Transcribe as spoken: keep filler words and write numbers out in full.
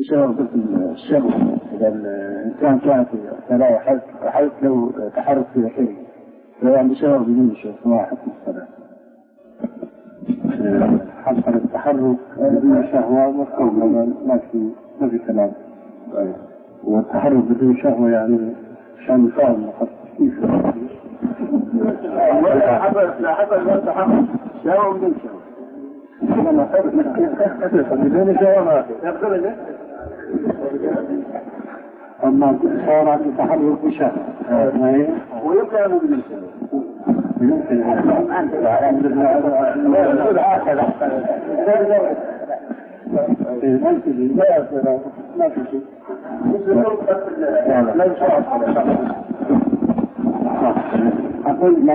بسبب الشغل إذا الإنسان كان في الصلاة وحدث له تحرك في ذكره فهو بسبب بدون شيء ما حكم الصلاة. حصل التحرك بدون شهوة مفهوم ما في ما في كلام. والتحرك بدون شهوة يعني عشان يفهم كيف لا حصل لا حصل لا تحرك شهوة بدون شهوة. بدون شهوة ما في. أما صارت التحرك بشهوة ويبقى بدون شهوة. يمكن أنت لا أنت لا ما في شيء. لا لا لا